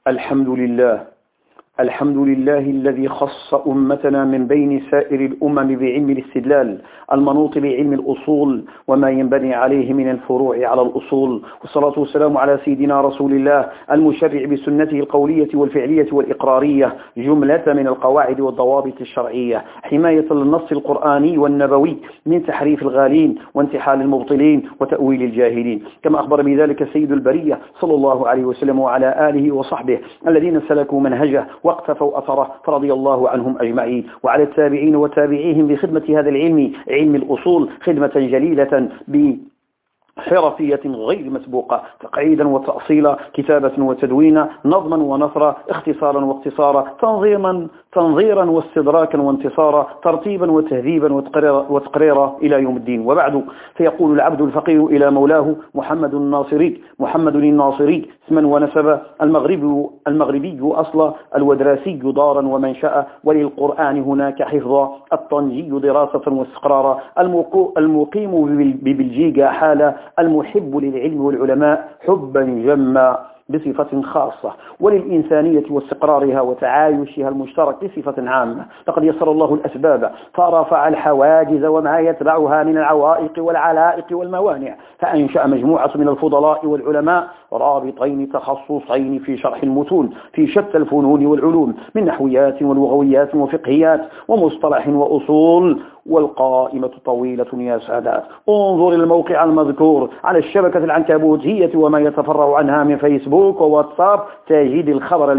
الحمد لله الذي خص أمتنا من بين سائر الأمم بعلم الاستدلال المنوط بعلم الأصول وما ينبني عليه من الفروع على الأصول، والصلاة والسلام على سيدنا رسول الله المشرع بسنته القولية والفعلية والإقرارية جملة من القواعد والضوابط الشرعية، حماية للنص القرآني والنبوي من تحريف الغالين وانتحال المبطلين وتأويل الجاهلين، كما أخبر بذلك سيد البرية صلى الله عليه وسلم وعلى آله وصحبه الذين سلكوا منهجه واقتفوا أثره فرضي الله عنهم أجمعين، وعلى التابعين وتابعيهم بخدمة هذا العلم، علم الأصول، خدمة جليلة حرفية غير مسبوقة، تقعيدا وتأصيلا، كتابة وتدوينا، نظما ونثرا، اختصارا واقتصارا، تنظيرا واستدراكا وانتصارا، ترتيبا وتهذيبا وتقريرا إلى يوم الدين. وبعد، فيقول العبد الفقير إلى مولاه محمد الناصري اسما ونسبا، المغربي أصلا، الودراسي دارا ومنشأ، وللقرآن هناك حفظا، الطنجي دراسة واستقرارا، المقيم ببلجيكا حالا، المحب للعلم والعلماء حبا جما بصفة خاصة، وللإنسانية واستقرارها وتعايشها المشترك بصفة عامة. لقد يسر الله الأسباب فرفع الحواجز وما يتبعها من العوائق والعلائق والموانع، فأنشأ مجموعة من الفضلاء والعلماء رابطين تخصصين في شرح المتون في شتى الفنون والعلوم من نحويات ولغويات وفقهيات ومصطلح وأصول، والقائمة طويلة يا سادات. انظر الموقع المذكور على الشبكة العنكبوتية وما يتفرع عنها من فيسبوك وواتساب، تجد الخبر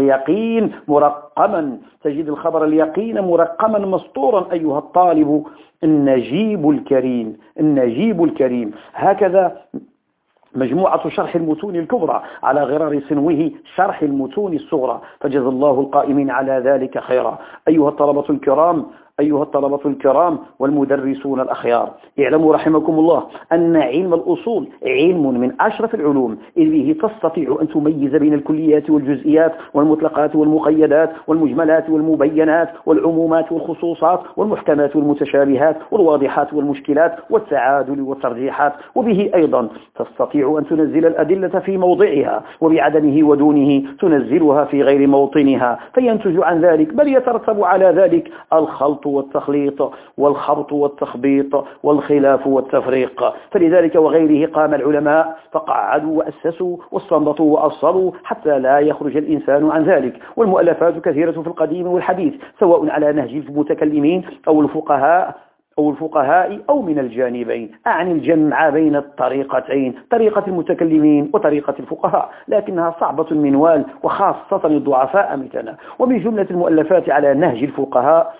اليقين مرقما مسطورا أيها الطالب النجيب الكريم. هكذا مجموعة شرح المتون الكبرى على غرار سنوه شرح المتون الصغرى، فجزا الله القائمين على ذلك خيرا. أيها الطلبة الكرام والمدرسون الأخيار، اعلموا رحمكم الله أن علم الأصول علم من أشرف العلوم، إذ به تستطيع أن تميز بين الكليات والجزئيات والمطلقات والمقيدات والمجملات والمبينات والعمومات والخصوصات والمحكمات والمتشابهات والواضحات والمشكلات والتعادل والترجيحات، وبه أيضا تستطيع أن تنزل الأدلة في موضعها، وبعدمه ودونه تنزلها في غير موطنها، فينتج عن ذلك بل يترتب على ذلك الخلط والتخليط والخبط والتخبيط والخلاف والتفريق. فلذلك وغيره قام العلماء فقعدوا وأسسوا واستنبطوا وأصلوا حتى لا يخرج الإنسان عن ذلك، والمؤلفات كثيرة في القديم والحديث، سواء على نهج المتكلمين أو الفقهاء أو من الجانبين، أعني الجمع بين الطريقتين، طريقة المتكلمين وطريقة الفقهاء، لكنها صعبة المنوال وخاصة الضعفاء مثلنا. ومن جملة المؤلفات على نهج الفقهاء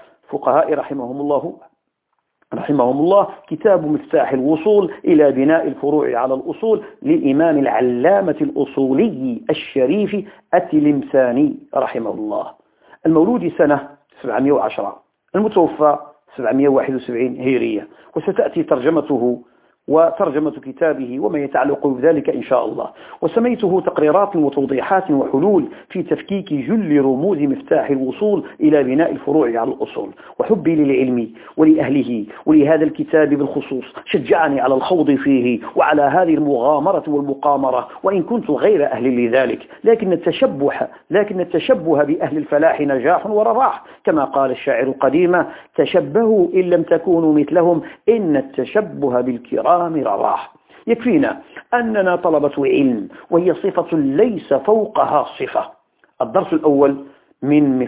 رحمهم الله كتاب مفتاح الوصول إلى بناء الفروع على الأصول للإمام العلامة الأصولي الشريف التلمساني رحمه الله، المولود سنة 710، المتوفى 771 هجرية. وستأتي ترجمته وترجمة كتابه وما يتعلق بذلك إن شاء الله. وسميته تقريرات وتوضيحات وحلول في تفكيك جل رموز مفتاح الوصول إلى بناء الفروع على الأصول. وحبي للعلم ولأهله ولهذا الكتاب بالخصوص شجعني على الخوض فيه وعلى هذه المغامرة والمقامرة، وإن كنت غير أهل لذلك، لكن التشبه بأهل الفلاح نجاح ورباح، كما قال الشاعر القديم: تشبهوا إن لم تكونوا مثلهم إن التشبه بالكرام رباح. يكفينا أننا طلبة علم، وهي صفة ليس فوقها صفة. الدرس الأول من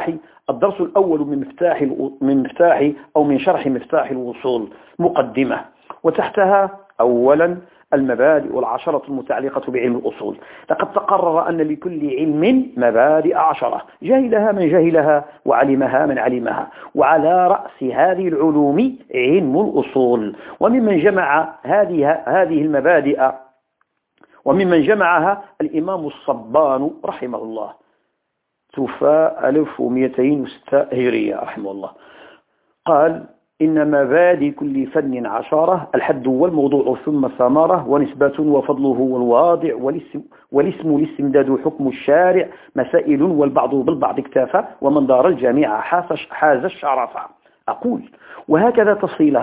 شرح مفتاح الوصول مقدمة، وتحتها أولا المبادئ والعشرة المتعلقة بعلم الأصول. لقد تقرر أن لكل علم مبادئ 10 جهلها من جهلها وعلمها من علمها، وعلى رأس هذه العلوم علم الأصول. وممن جمع هذه المبادئ وممن جمعها الإمام الصبان رحمه الله، توفى 1206 هجرية رحمه الله، قال: إن مبادئ كل فن 10: الحد والموضوع ثم الثمرة ونسبة وفضله والواضع والاسم الاستمداد حكم الشارع مسائل والبعض بالبعض اكتفى ومن دار الجميع حاز الشرف. أقول: وهكذا تفصيلها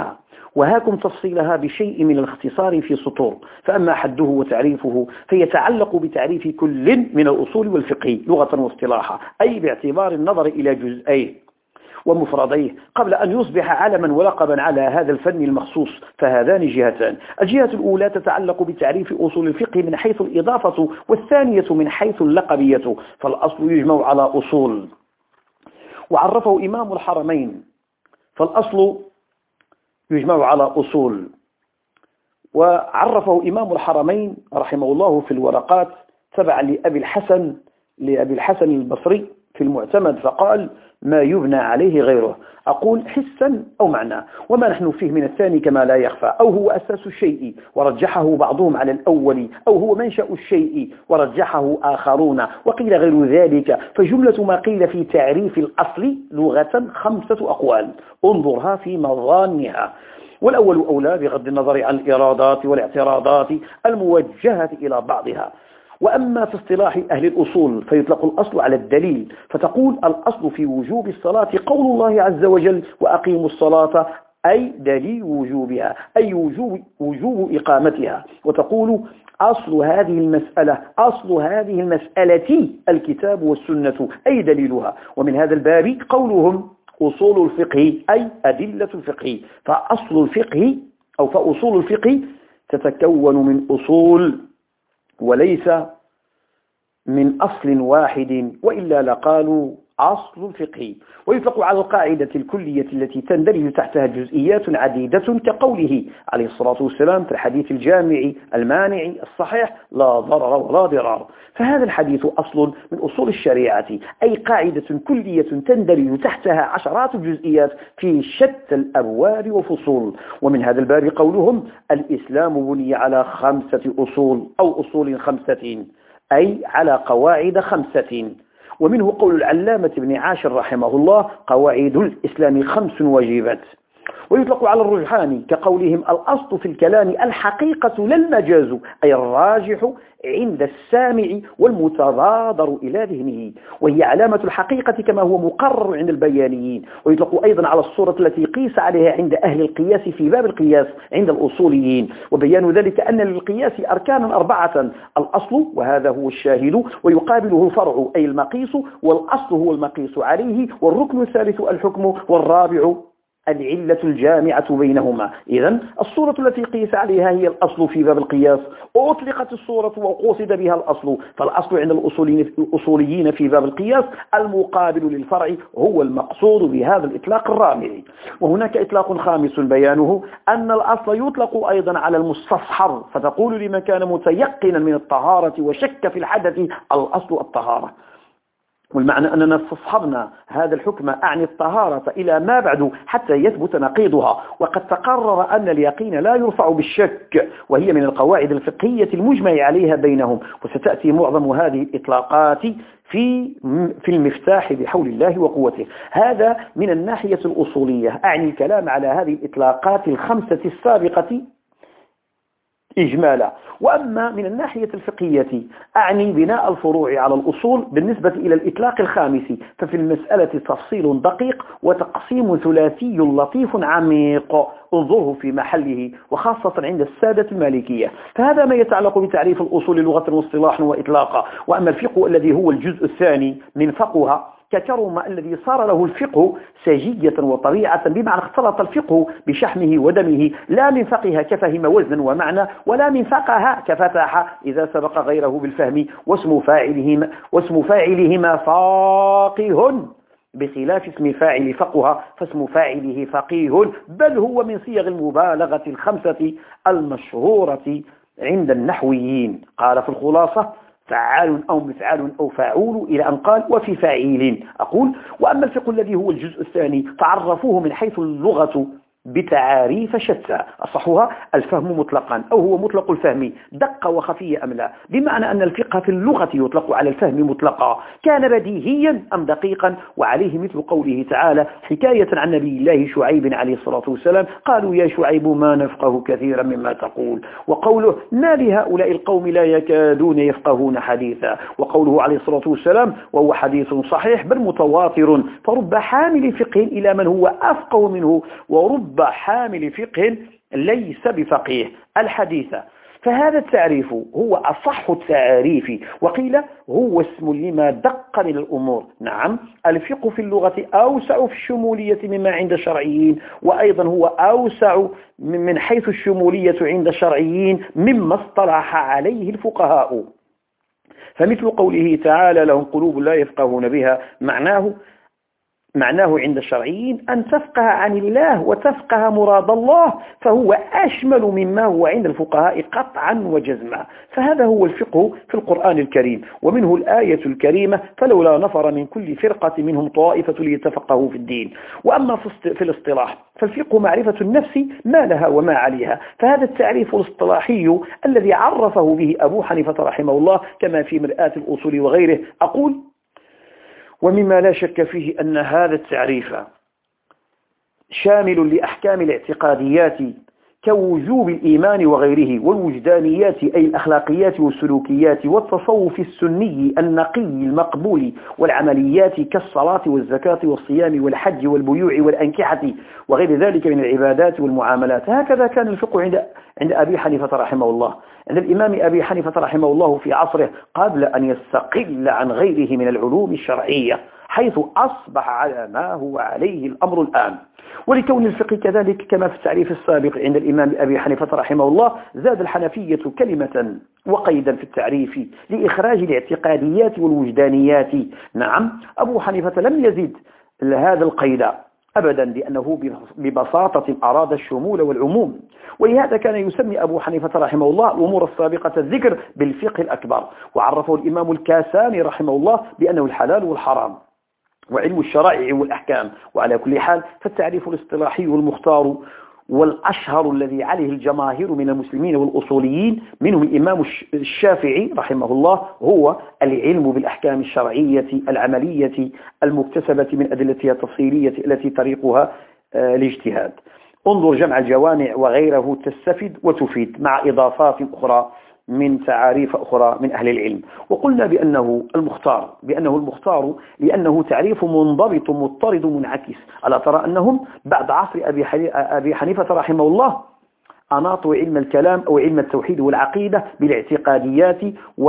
وهاكم تفصيلها بشيء من الاختصار في سطور. فأما حده وتعريفه فيتعلق بتعريف كل من الأصول والفقه لغة واصطلاحا، أي باعتبار النظر إلى جزئيه ومفرديه قبل أن يصبح علما ولقبا على هذا الفن المخصوص. فهذان جهتان: الجهة الأولى تتعلق بتعريف أصول الفقه من حيث الإضافة، والثانية من حيث اللقبية. فالأصل يجمع على أصول، وعرفه إمام الحرمين. فالأصل يجمع على أصول، وعرفه إمام الحرمين رحمه الله في الورقات تبعا لأبي الحسن البصري في المعتمد، فقال: ما يبنى عليه غيره، أقول حسا أو معنى، وما نحن فيه من الثاني كما لا يخفى، أو هو أساس الشيء ورجحه بعضهم على الأول، أو هو منشأ الشيء ورجحه آخرون، وقيل غير ذلك. فجملة ما قيل في تعريف الأصل لغة 5 أقوال، انظرها في مظانها. والأول أولى بغض النظر عن الإرادات والاعتراضات الموجهة إلى بعضها. وأما في اصطلاح أهل الأصول فيطلق الأصل على الدليل، فتقول: الأصل في وجوب الصلاة قول الله عز وجل: وأقيموا الصلاة، أي دليل وجوبها، أي وجوب إقامتها. وتقول: أصل هذه المسألة الكتاب والسنة، أي دليلها. ومن هذا الباب قولهم أصول الفقه، أي أدلة الفقه. فأصول الفقه تتكون من أصول وليس من أصل واحد، وإلا لقالوا أصل الفقه. ويطلق على القاعدة الكلية التي تندرج تحتها جزئيات عديدة، كقوله عليه الصلاة والسلام في الحديث الجامع المانع الصحيح: لا ضرر ولا ضرار. فهذا الحديث أصل من أصول الشريعة، أي قاعدة كلية تندرج تحتها عشرات الجزئيات في شتى الأبواب وفصول. ومن هذا الباب قولهم: الإسلام بني على 5 أصول، أو أصول 5، أي على قواعد 5. ومنه قول العلامة ابن عاشر رحمه الله: قواعد الإسلام 5 واجبات. ويطلق على الرجحان كقولهم: الأصل في الكلام الحقيقة لا المجاز، أي الراجح عند السامع والمتبادر إلى ذهنه، وهي علامة الحقيقة كما هو مقرر عند البيانيين. ويطلق أيضا على الصورة التي قيس عليها عند أهل القياس في باب القياس عند الأصوليين. وبيان ذلك أن للقياس أركانا 4: الأصل، وهذا هو الشاهد، ويقابله الفرع أي المقيس، والأصل هو المقيس عليه، والركن الثالث الحكم، والرابع العلة الجامعة بينهما. إذن الصورة التي قيس عليها هي الأصل في باب القياس، أطلقت الصورة وقصد بها الأصل. فالأصل عند الأصوليين في باب القياس المقابل للفرع هو المقصود بهذا الإطلاق الرابع. وهناك إطلاق خامس بيانه أن الأصل يطلق أيضا على المستصحر، فتقول لمن كان متيقنا من الطهارة وشك في الحدث: الأصل الطهارة. والمعنى أننا استصحبنا هذا الحكم أعني الطهارة إلى ما بعد حتى يثبت نقيضها. وقد تقرر أن اليقين لا يرفع بالشك، وهي من القواعد الفقهية المجمع عليها بينهم. وستأتي معظم هذه الإطلاقات في المفتاح بحول الله وقوته. هذا من الناحية الأصولية، أعني الكلام على هذه الإطلاقات 5 السابقة إجمالا. وأما من الناحية الفقهية أعني بناء الفروع على الأصول بالنسبة إلى الإطلاق الخامس، ففي المسألة تفصيل دقيق وتقسيم ثلاثي لطيف عميق، انظره في محله، وخاصة عند السادة المالكية. فهذا ما يتعلق بتعريف الأصول لغة واصطلاحا وإطلاقا. وأما الفقه الذي هو الجزء الثاني من فقهها، ككرم الذي صار له الفقه سجية وطبيعة، بمعنى اختلط الفقه بشحمه ودمه، لا من فقه كفهم وزنا ومعنى، ولا من فقه كفتح إذا سبق غيره بالفهم، واسم فاعلهما فاقه، بخلاف اسم فاعل فقه فاسم فاعله فقيه، بل هو من صيغ المبالغة 5 المشهورة عند النحويين. قال في الخلاصة: فعال أو مفعال أو فاعول، إلى أن قال: وفي فاعيل. أقول: وأما الفقه الذي هو الجزء الثاني فعرفوه من حيث اللغة بتعاريف شتى، أصحها الفهم مطلقا، أو هو مطلق الفهم دق وخفي أم لا، بمعنى أن الفقه في اللغة يطلق على الفهم مطلقا، كان بديهيا أم دقيقا. وعليه مثل قوله تعالى حكاية عن نبي الله شعيب عليه الصلاة والسلام: قالوا يا شعيب ما نفقه كثيرا مما تقول. وقوله: ما لهؤلاء القوم لا يكادون يفقهون حديثا. وقوله عليه الصلاة والسلام وهو حديث صحيح بل متواتر: فرب حامل فقه إلى من هو أفقه منه، ورب رب حامل فقه ليس بفقيه الحديث. فهذا التعريف هو أصح التعريف، وقيل هو اسم لما دق من الأمور. نعم، الفقه في اللغة أوسع في الشمولية مما عند الشرعيين، وأيضا هو أوسع من حيث الشمولية عند الشرعيين مما اصطلح عليه الفقهاء. فمثل قوله تعالى لهم قلوب لا يفقهون بها، معناه عند الشرعيين أن تفقه عن الله وتفقه مراد الله، فهو أشمل مما هو عند الفقهاء قطعا وجزما. فهذا هو الفقه في القرآن الكريم، ومنه الآية الكريمة فلولا نفر من كل فرقة منهم طائفة ليتفقهوا في الدين. وأما في الاصطلاح فالفقه معرفة النفس ما لها وما عليها. فهذا التعريف الاصطلاحي الذي عرفه به أبو حنيفة رحمه الله كما في مرآة الأصول وغيره. أقول ومما لا شك فيه أن هذا التعريف شامل لأحكام الاعتقاديات كوجوب الإيمان وغيره، والوجدانيات أي الأخلاقيات والسلوكيات، والتصوف السني النقي المقبول، والعمليات كالصلاة والزكاة والصيام والحج والبيوع والأنكحة وغير ذلك من العبادات والمعاملات. هكذا كان الفقه عند أبي حنيفة رحمه الله، عند الإمام أبي حنيفة رحمه الله في عصره قبل أن يستقل عن غيره من العلوم الشرعية، حيث أصبح على ما هو عليه الأمر الآن. ولكون الفقه كذلك كما في التعريف السابق عند الإمام أبي حنيفة رحمه الله، زاد الحنفية كلمة وقيدا في التعريف لإخراج الاعتقاديات والوجدانيات. نعم، أبو حنيفة لم يزد هذا القيد أبدا، لأنه ببساطة أراد الشمول والعموم. ولهذا كان يسمي أبو حنيفة رحمه الله الأمور السابقة الذكر بالفقه الأكبر، وعرفه الإمام الكاساني رحمه الله بأنه الحلال والحرام وعلم الشرائع والأحكام. وعلى كل حال فالتعريف الاصطلاحي والمختار والأشهر الذي عليه الجماهير من المسلمين والأصوليين منهم الإمام الشافعي رحمه الله هو العلم بالأحكام الشرعية العملية المكتسبة من أدلتها التفصيلية التي طريقها الاجتهاد. انظر جمع الجوامع وغيره تستفيد وتفيد مع إضافات أخرى من تعاريف أخرى من أهل العلم. وقلنا بأنه المختار لأنه تعريف منضبط مضطرد منعكس. ألا ترى أنهم بعد عصر أبي حنيفة رحمه الله أناطوا علم الكلام أو علم التوحيد والعقيدة بالاعتقاديات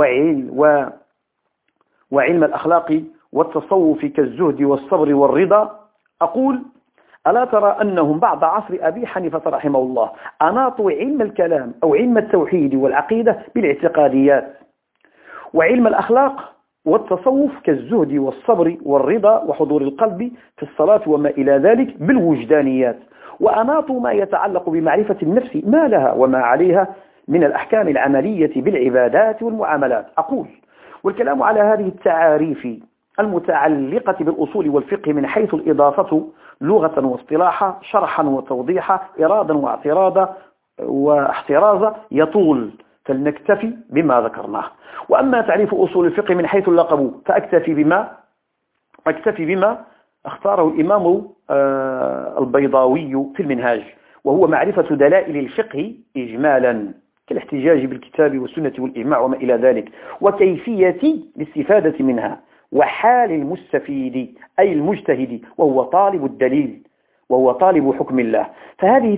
وعلم الأخلاق والتصوف كالزهد والصبر والرضا. أقول ألا ترى أنهم بعد عصر أبي حنيفة رحمه الله أناطوا علم الكلام أو علم التوحيد والعقيدة بالاعتقاديات وعلم الأخلاق والتصوف كالزهد والصبر والرضا وحضور القلب في الصلاة وما إلى ذلك بالوجدانيات، وأناطوا ما يتعلق بمعرفة النفس ما لها وما عليها من الأحكام العملية بالعبادات والمعاملات. أقول والكلام على هذه التعاريف المتعلقة بالأصول والفقه من حيث الإضافة لغة واصطلاحا شرحا وتوضيحا إرادا واعتراضا واحترازا يطول، فلنكتفي بما ذكرناه. وأما تعريف أصول الفقه من حيث اللقب فأكتفي بما اختاره الإمام البيضاوي في المنهاج، وهو معرفة دلائل الفقه إجمالا كالاحتجاج بالكتاب والسنة والإجماع وما إلى ذلك، وكيفية الاستفادة منها، وحال المستفيد أي المجتهد وهو طالب الدليل وهو طالب حكم الله. فهذه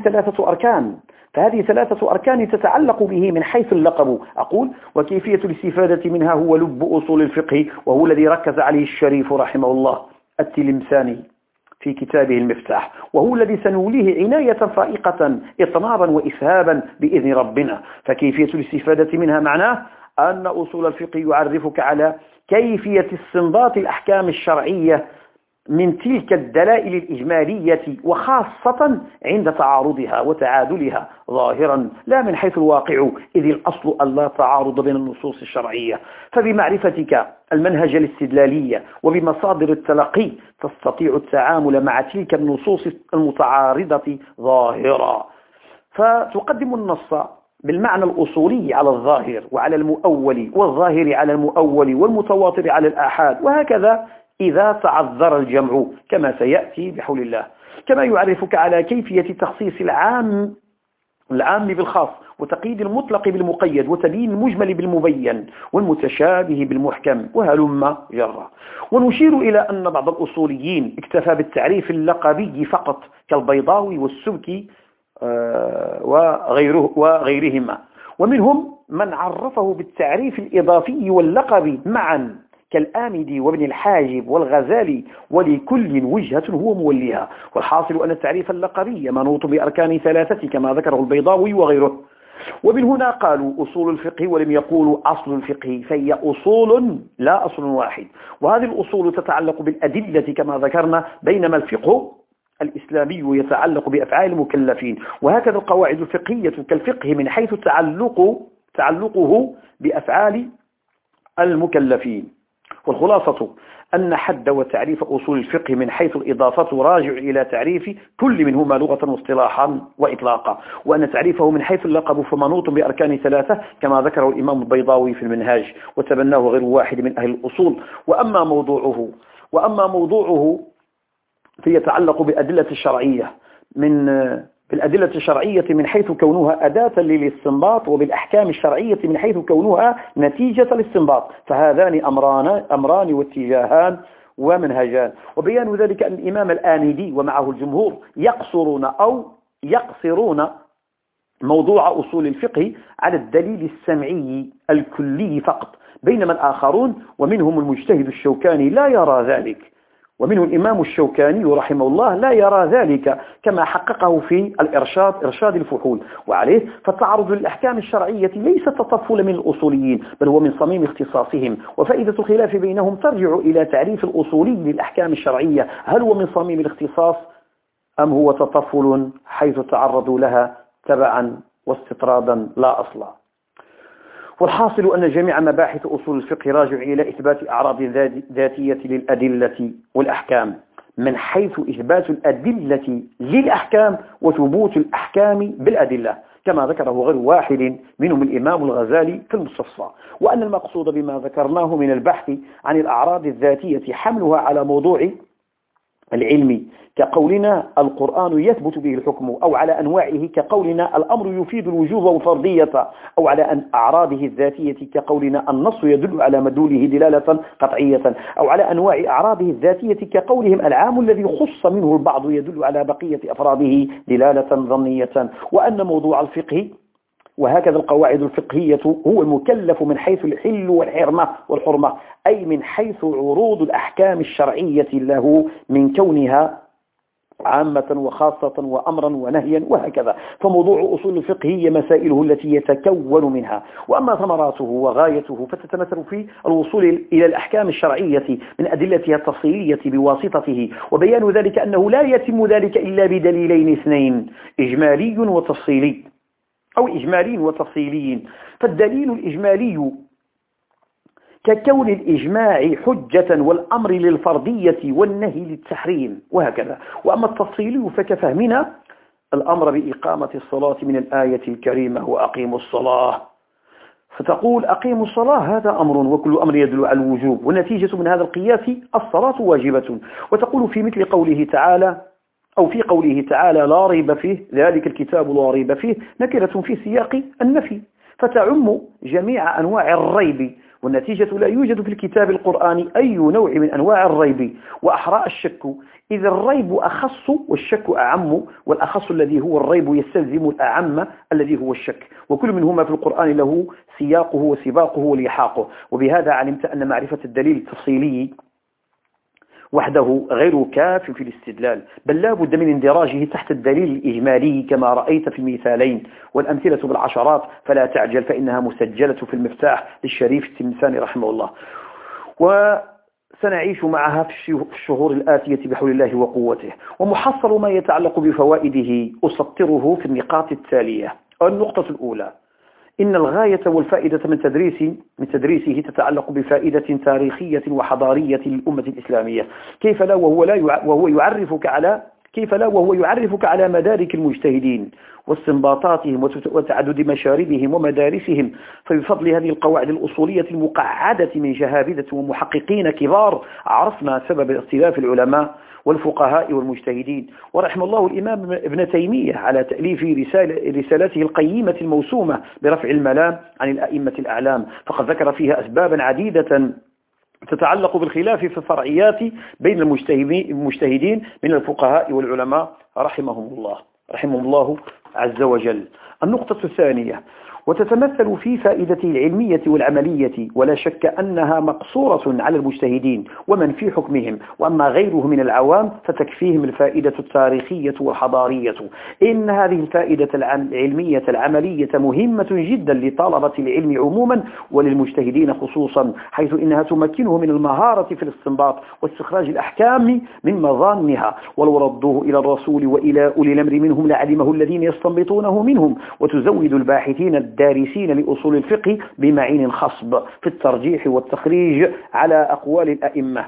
ثلاثة أركان تتعلق به من حيث اللقب. أقول وكيفية الاستفادة منها هو لب أصول الفقه، وهو الذي ركز عليه الشريف رحمه الله التلمساني في كتابه المفتاح، وهو الذي سنوليه عناية فائقة إطنابا وإسهابا بإذن ربنا. فكيفية الاستفادة منها معناه أن أصول الفقه يعرفك على كيفية استنباط الأحكام الشرعية من تلك الدلائل الإجمالية، وخاصة عند تعارضها وتعادلها ظاهرا لا من حيث الواقع، إذ الأصل ألا تعارض بين النصوص الشرعية. فبمعرفتك المنهج الاستدلالي وبمصادر التلقي تستطيع التعامل مع تلك النصوص المتعارضة ظاهرا، فتقدم النص بالمعنى الأصولي على الظاهر وعلى المؤول، والظاهر على المؤول، والمتواتر على الآحاد، وهكذا إذا تعذر الجمع كما سيأتي بحول الله. كما يعرفك على كيفية تخصيص العام العام بالخاص، وتقييد المطلق بالمقيد، وتبيين المجمل بالمبين، والمتشابه بالمحكم، وهلم جرا. ونشير إلى أن بعض الأصوليين اكتفى بالتعريف اللقبي فقط كالبيضاوي والسبكي وغيرهما، ومنهم من عرفه بالتعريف الإضافي واللقبي معا كالآمدي وابن الحاجب والغزالي، ولكل وجهة هو موليها. والحاصل أن التعريف اللقبي منوط بأركان ثلاثة كما ذكره البيضاوي وغيره. ومن هنا قالوا أصول الفقه ولم يقولوا أصل الفقه، فهي أصول لا أصل واحد، وهذه الأصول تتعلق بالأدلة كما ذكرنا، بينما الفقه الإسلامي يتعلق بأفعال المكلفين. وهكذا القواعد الفقهية كالفقه من حيث تعلقه بأفعال المكلفين. والخلاصة أن حد وتعريف أصول الفقه من حيث الإضافة راجع إلى تعريف كل منهما لغة واصطلاحا وإطلاقا، وأن تعريفه من حيث اللقب فمنوط بأركان ثلاثة كما ذكره الإمام البيضاوي في المنهاج، وتبناه غير واحد من أهل الأصول. وأما موضوعه فيتعلق بالأدلة الشرعية بالأدلة الشرعية من حيث كونها أداة للاستنباط، وبالأحكام الشرعية من حيث كونها نتيجة الاستنباط، فهذان أمران واتجاهان ومنهجان. وبيان ذلك أن الإمام الآمدي ومعه الجمهور يقصرون موضوع أصول الفقه على الدليل السمعي الكلي فقط، بينما الآخرون ومنهم المجتهد الشوكاني لا يرى ذلك، ومنه الإمام الشوكاني رحمه الله لا يرى ذلك، كما حققه في إرشاد الفحول. وعليه فالتعرض للأحكام الشرعية ليس تطفل من الأصوليين، بل هو من صميم اختصاصهم. وفائدة الخلاف بينهم ترجع إلى تعريف الأصولي للأحكام الشرعية، هل هو من صميم الاختصاص أم هو تطفل حيث تعرضوا لها تبعا واستطرادا لا أصلا. والحاصل أن جميع مباحث أصول الفقه راجع إلى إثبات أعراض ذاتية للأدلة والأحكام، من حيث إثبات الأدلة للأحكام وثبوت الأحكام بالأدلة، كما ذكره غير واحد منهم الإمام الغزالي في المستصفى. وأن المقصود بما ذكرناه من البحث عن الأعراض الذاتية حملها على موضوع العلمي كقولنا القرآن يثبت به الحكم، أو على أنواعه كقولنا الأمر يفيد الوجوب والفرضية، أو على أن أعراضه الذاتية كقولنا النص يدل على مدلوله دلالة قطعية، أو على أنواع أعراضه الذاتية كقولهم العام الذي خص منه البعض يدل على بقية أفراده دلالة ظنية. وأن موضوع الفقه وهكذا القواعد الفقهية هو المكلف من حيث الحل والحرمة، أي من حيث عروض الأحكام الشرعية له من كونها عامة وخاصة وأمرا ونهيا وهكذا. فموضوع أصول الفقه هي مسائله التي يتكون منها. وأما ثمراته وغايته فتتمثل في الوصول إلى الأحكام الشرعية من أدلتها التفصيلية بواسطته، وبيان ذلك أنه لا يتم ذلك إلا بدليلين اثنين، إجمالي وتفصيلي، أو إجمالي وتفصيلي. فالدليل الإجمالي ككون الإجماع حجة والأمر للفرضية والنهي للتحريم وهكذا. وأما التفصيلي فكفهمنا الأمر بإقامة الصلاة من الآية الكريمة وأقيموا الصلاة، فتقول أقيموا الصلاة هذا أمر، وكل أمر يدل على الوجوب، والنتيجة من هذا القياس الصلاة واجبة. وتقول في مثل قوله تعالى أو في قوله تعالى لا ريب فيه ذلك الكتاب لا ريب فيه نكرة في سياق النفي، فتعم جميع أنواع الريب، والنتيجة لا يوجد في الكتاب القرآني أي نوع من أنواع الريب. وأحرى الشك، إذا الريب أخص والشك أعم، والأخص الذي هو الريب يستلزم الأعم الذي هو الشك، وكل منهما في القرآن له سياقه وسباقه ولحاقه. وبهذا علمت أن معرفة الدليل التفصيلي وحده غير كاف في الاستدلال، بل لا بد من اندراجه تحت الدليل الإجمالي كما رأيت في المثالين، والأمثلة بالعشرات، فلا تعجل فإنها مسجلة في المفتاح للشريف التلمساني رحمه الله. وسنعيش معها في الشهور الآتية بحول الله وقوته. ومحصل ما يتعلق بفوائده أسطره في النقاط التالية. النقطة الأولى: إن الغاية والفائدة من تدريسه تتعلق بفائدة تاريخية وحضارية للأمة الإسلامية، كيف لا وهو يعرفك على كيف لا وهو يعرفك على مدارك المجتهدين واستنباطاتهم وتعدد مشاربهم ومدارسهم. فبفضل هذه القواعد الأصولية المقعدة من جهابذة ومحققين كبار عرفنا سبب اختلاف العلماء والفقهاء والمجتهدين. ورحم الله الإمام ابن تيمية على تأليف رسالته القيمة الموسومة برفع الملام عن الأئمة الأعلام، فقد ذكر فيها أسبابا عديدة تتعلق بالخلاف في الفرعيات بين المجتهدين من الفقهاء والعلماء رحمهم الله عز وجل. النقطة الثانية وتتمثل في فائدته العلمية والعملية، ولا شك أنها مقصورة على المجتهدين ومن في حكمهم، وأما غيره من العوام فتكفيهم الفائدة التاريخية والحضارية. إن هذه الفائدة العلمية العملية مهمة جدا لطلبة العلم عموما وللمجتهدين خصوصا، حيث إنها تمكنه من المهارة في الاستنباط واستخراج الأحكام من مظانها، ولو ردوه إلى الرسول وإلى أولي الأمر منهم لعلمه الذين يستنبطونه منهم، وتزود الباحثين الدارسين لأصول الفقه بمعين خصب في الترجيح والتخريج على أقوال الأئمة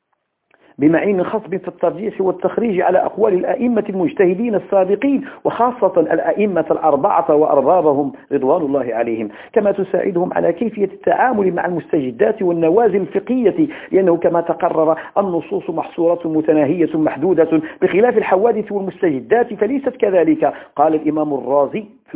المجتهدين السابقين، وخاصة الأئمة الأربعة وأربابهم رضوان الله عليهم، كما تساعدهم على كيفية التعامل مع المستجدات والنوازل الفقهية، لأنه كما تقرر النصوص محصورة متناهية محدودة بخلاف الحوادث والمستجدات فليست كذلك. قال الإمام الرازي في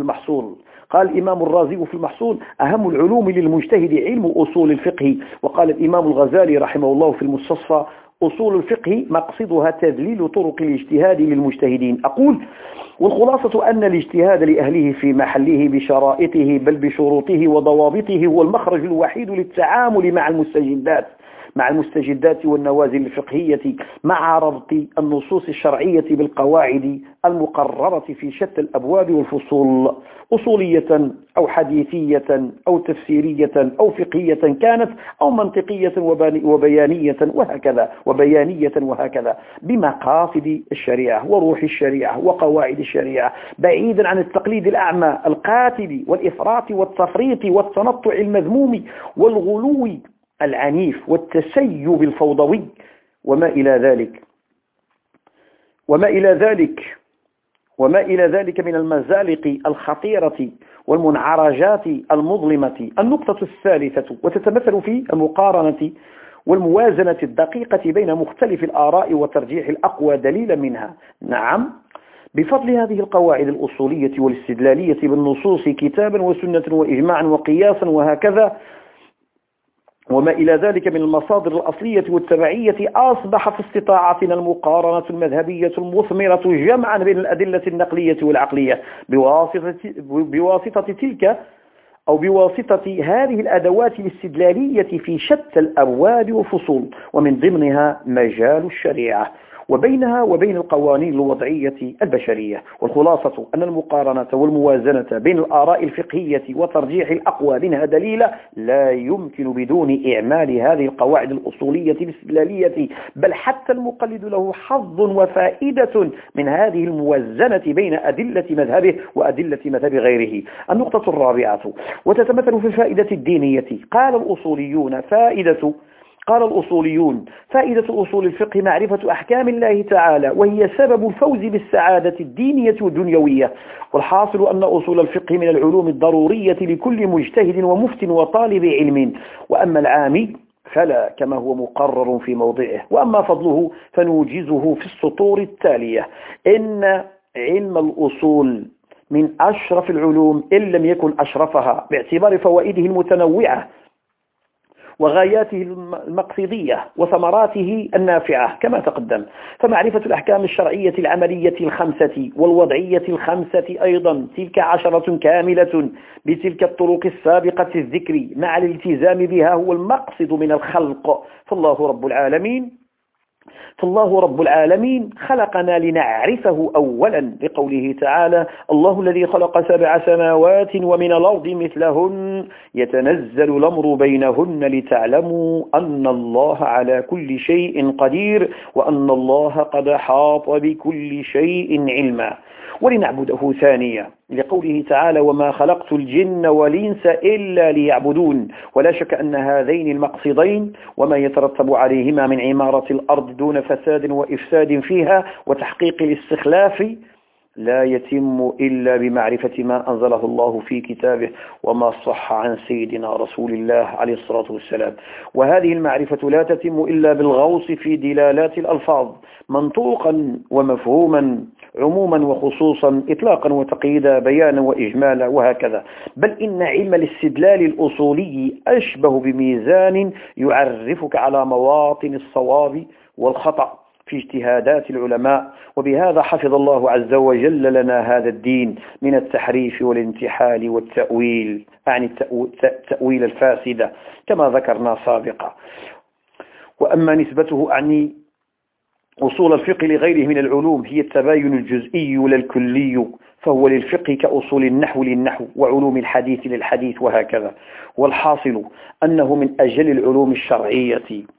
المحصول أهم العلوم للمجتهد علم أصول الفقه. وقال الإمام الغزالي رحمه الله في المستصفى أصول الفقه مقصدها تذليل طرق الاجتهاد للمجتهدين. أقول والخلاصة أن الاجتهاد لأهله في محله بشرائطه بل بشروطه وضوابطه هو المخرج الوحيد للتعامل مع المستجدات والنوازل الفقهية، مع ربط النصوص الشرعية بالقواعد المقررة في شتى الأبواب والفصول، أصولية أو حديثية أو تفسيرية أو فقهية كانت أو منطقية وبيانية وهكذا بمقاصد الشريعة وروح الشريعة وقواعد الشريعة، بعيدا عن التقليد الأعمى القاتل والإفراط والتفريط والتنطع المذموم والغلو العنيف والتسيب الفوضوي وما إلى ذلك من المزالق الخطيرة والمنعرجات المظلمة. النقطة الثالثة وتتمثل في المقارنة والموازنة الدقيقة بين مختلف الآراء وترجيح الأقوى دليلا منها. نعم، بفضل هذه القواعد الأصولية والاستدلالية بالنصوص كتابا وسنة وإجماعا وقياسا وهكذا وما إلى ذلك من المصادر الأصلية والتبعية، أصبح في استطاعتنا المقارنة المذهبية المثمرة جمعا بين الأدلة النقلية والعقلية بواسطة هذه الأدوات الاستدلالية في شتى الأبواب والفصول، ومن ضمنها مجال الشريعة وبينها وبين القوانين الوضعية البشرية. والخلاصة أن المقارنة والموازنة بين الآراء الفقهية وترجيح الأقوى منها دليل لا يمكن بدون إعمال هذه القواعد الأصولية الاستدلالية، بل حتى المقلد له حظ وفائدة من هذه الموازنة بين أدلة مذهبه وأدلة مذهب غيره. النقطة الرابعة وتتمثل في الفائدة الدينية. قال الأصوليون فائدة أصول الفقه معرفة أحكام الله تعالى، وهي سبب الفوز بالسعادة الدينية والدنيوية. والحاصل أن أصول الفقه من العلوم الضرورية لكل مجتهد ومفت وطالب علم، وأما العامي فلا، كما هو مقرر في موضعه. وأما فضله فنوجزه في السطور التالية. إن علم الأصول من أشرف العلوم إن لم يكن أشرفها، باعتبار فوائده المتنوعة وغاياته المقصدية وثمراته النافعة كما تقدم. فمعرفة الأحكام الشرعية العملية الخمسة والوضعية الخمسة أيضا تلك 10 كاملة بتلك الطرق السابقة الذكر مع الالتزام بها هو المقصد من الخلق. فالله رب العالمين خلقنا لنعرفه أولا، لقوله تعالى: الله الذي خلق 7 سماوات ومن الأرض مثلهن يتنزل الأمر بينهن لتعلموا أن الله على كل شيء قدير وأن الله قد حاط بكل شيء علما. ولنعبده ثانية، لقوله تعالى: وما خلقت الجن والإنس إلا ليعبدون. ولا شك أن هذين المقصدين وما يترتب عليهما من عمارة الأرض دون دون فساد وإفساد فيها وتحقيق الاستخلاف لا يتم إلا بمعرفة ما أنزله الله في كتابه وما صح عن سيدنا رسول الله عليه الصلاة والسلام. وهذه المعرفة لا تتم إلا بالغوص في دلالات الألفاظ منطوقا ومفهوما، عموما وخصوصا، إطلاقا وتقييدا، بيانا وإجمالا، وهكذا. بل إن علم الاستدلال الأصولي أشبه بميزان يعرفك على مواطن الصواب والخطأ في اجتهادات العلماء. وبهذا حفظ الله عز وجل لنا هذا الدين من التحريف والانتحال والتأويل، يعني التأويل الفاسدة كما ذكرنا سابقا. وأما نسبته يعني أصول الفقه لغيره من العلوم هي التباين الجزئي لا الكلي، فهو للفقه كأصول النحو للنحو وعلوم الحديث للحديث وهكذا. والحاصل أنه من أجل العلوم الشرعية.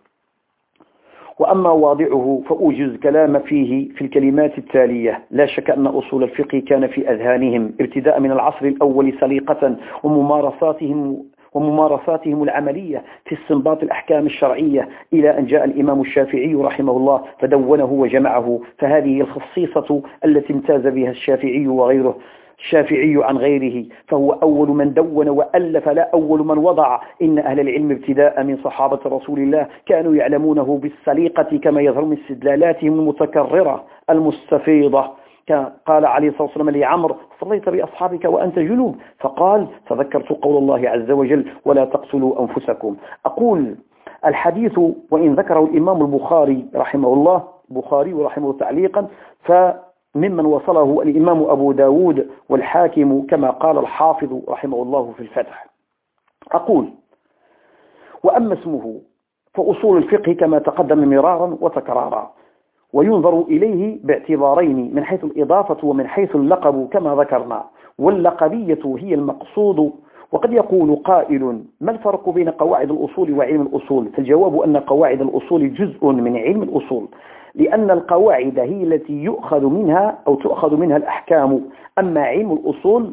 وأما واضعه فأوجز كلام فيه في الكلمات التالية. لا شك أن أصول الفقه كان في أذهانهم ابتداء من العصر الأول سليقة وممارساتهم العملية في استنباط الأحكام الشرعية إلى أن جاء الإمام الشافعي رحمه الله فدونه وجمعه. فهذه الخصيصة التي امتاز بها الشافعي وغيره، الشافعي عن غيره، فهو أول من دون وألف لا أول من وضع. إن أهل العلم ابتداء من صحابة رسول الله كانوا يعلمونه بالسليقة كما يظهر من استدلالاتهم المتكررة المستفيضة. قال عليه الصلاة والسلام لعمر: صليت بأصحابك وأنت جنوب؟ فقال: فذكرت قول الله عز وجل: ولا تقتلوا أنفسكم. أقول الحديث وإن ذكره الإمام البخاري رحمه الله تعليقا، فممن وصله الإمام أبو داود والحاكم كما قال الحافظ رحمه الله في الفتح. أقول: وأما اسمه فأصول الفقه كما تقدم مرارا وتكرارا، وينظر إليه باعتبارين: من حيث الإضافة ومن حيث اللقب كما ذكرنا. واللقبية هي المقصود. وقد يقول قائل: ما الفرق بين قواعد الأصول وعلم الأصول؟ فالجواب أن قواعد الأصول جزء من علم الأصول، لأن القواعد هي التي يؤخذ منها الأحكام. أما علم الأصول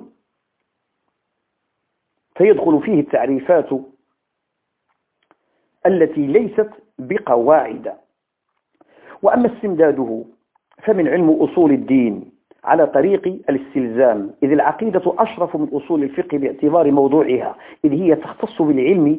فيدخل فيه التعريفات التي ليست بقواعد. وأما استمداده فمن علم أصول الدين على طريق الاستلزام، إذ العقيدة أشرف من أصول الفقه باعتبار موضوعها، إذ هي تختص بالعلم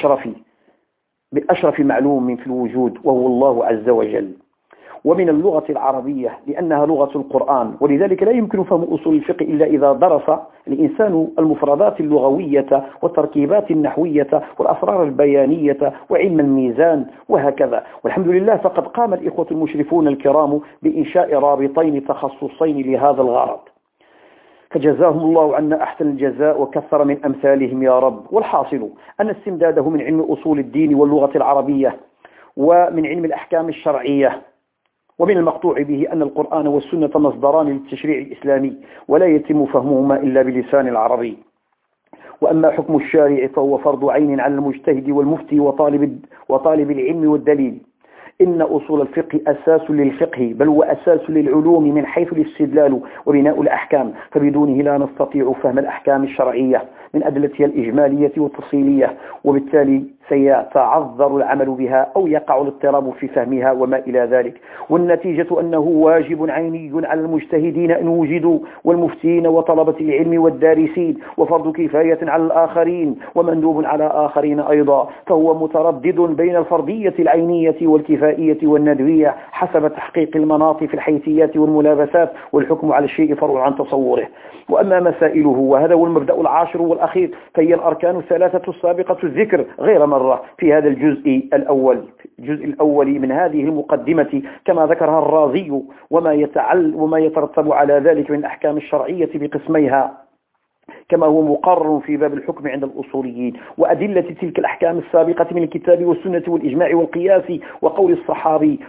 بأشرف معلوم في الوجود وهو الله عز وجل. ومن اللغة العربية لأنها لغة القرآن، ولذلك لا يمكن فهم أصول الفقه إلا إذا درس الإنسان المفردات اللغوية والتركيبات النحوية والأسرار البيانية وعلم الميزان وهكذا. والحمد لله فقد قام الإخوة المشرفون الكرام بإنشاء رابطين تخصصين لهذا الغرض، فجزاهم الله عنا أحسن الجزاء وكثر من أمثالهم يا رب. والحاصل أن استمداده من علم أصول الدين واللغة العربية ومن علم الأحكام الشرعية. ومن المقطوع به أن القرآن والسنة مصدران للتشريع الإسلامي، ولا يتم فهمهما إلا بلسان العربي. وأما حكم الشارع فهو فرض عين على المجتهد والمفتي وطالب العلم والدليل. إن أصول الفقه أساس للفقه، بل هو أساس للعلوم من حيث الاستدلال وبناء الأحكام، فبدونه لا نستطيع فهم الأحكام الشرعية من أدلتها الإجمالية والتفصيلية، وبالتالي سيتعذر العمل بها أو يقع الاضطراب في فهمها وما إلى ذلك. والنتيجة أنه واجب عيني على المجتهدين أن وجدوا، والمفتين وطلبة العلم والدارسين، وفرض كفاية على الآخرين ومندوب على آخرين أيضا. فهو متردد بين الفرضية العينية والكفائية والندوية حسب تحقيق المناط في الحيثيات والملابسات، والحكم على الشيء فرع عن تصوره. وأما مسائله، وهذا هو المبدأ العاشر والأخير، فهي الأركان الثلاثة السابقة الذكر غير مرة في هذا الجزء الأول من هذه المقدمة كما ذكرها الرازي، وما يترتب على ذلك من أحكام الشرعية بقسميها كما هو مقرر في باب الحكم عند الأصوليين، وأدلة تلك الأحكام السابقة من الكتاب والسنة والإجماع والقياس وقول الصحابي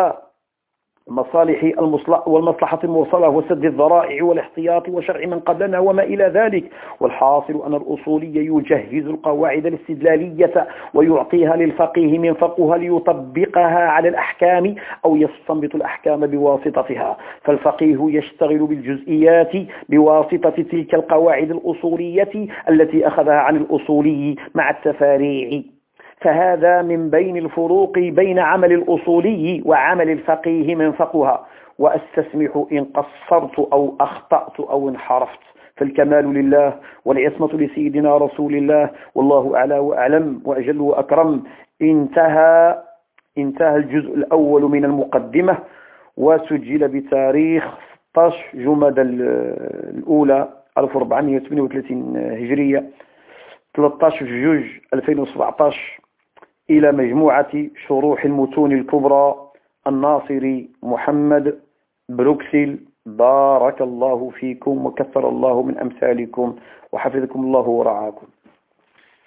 مصالح والمصلحة المرسلة وسد الذرائع والاحتياط وشرع من قبلنا وما إلى ذلك. والحاصل أن الأصولي يجهز القواعد الاستدلالية ويعطيها للفقيه من فقه ليطبقها على الأحكام أو يستنبط الأحكام بواسطتها. فالفقيه يشتغل بالجزئيات بواسطة تلك القواعد الأصولية التي أخذها عن الأصولي مع التفاريع. فهذا من بين الفروق بين عمل الأصولي وعمل الفقيه من فقها. وأستسمح إن قصرت أو أخطأت أو انحرفت، فالكمال لله والعصمة لسيدنا رسول الله، والله أعلى وأعلم وأجل وأكرم. انتهى الجزء الأول من المقدمة، وسجل بتاريخ 16 جمادى الأولى 1438 هجرية 13 جوج 2017 إلى مجموعة شروح المتون الكبرى الناصري محمد بروكسل. بارك الله فيكم وكثر الله من أمثالكم وحفظكم الله ورعاكم.